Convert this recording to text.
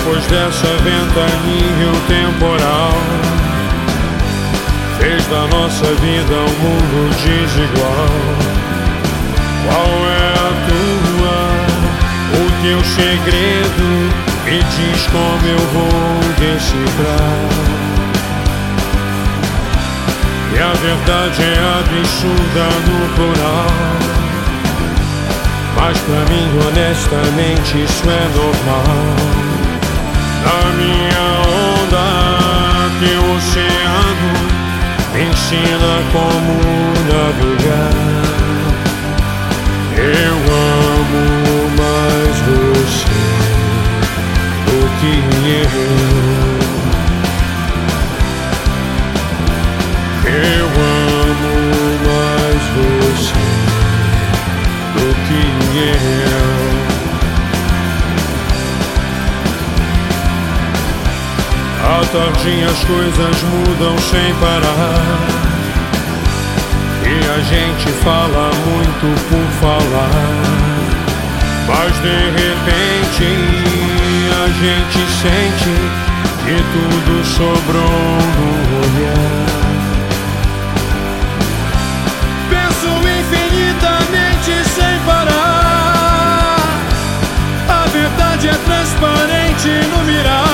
Depois dessa ventania o temporal fez da nossa vida um mundo desigual. Qual é a tua, o teu segredo? Me diz como eu vou decifrar. E a verdade é absurda no plural, mas pra mim honestamente isso é normal. Na minha onda, teu oceano me ensina como navegar. Eu amo mais você do que eu amo mais você do que eu. À tardinha as coisas mudam sem parar, e a gente fala muito por falar, mas de repente a gente sente que tudo sobrou no olhar. Penso infinitamente sem parar, a verdade é transparente no mirar.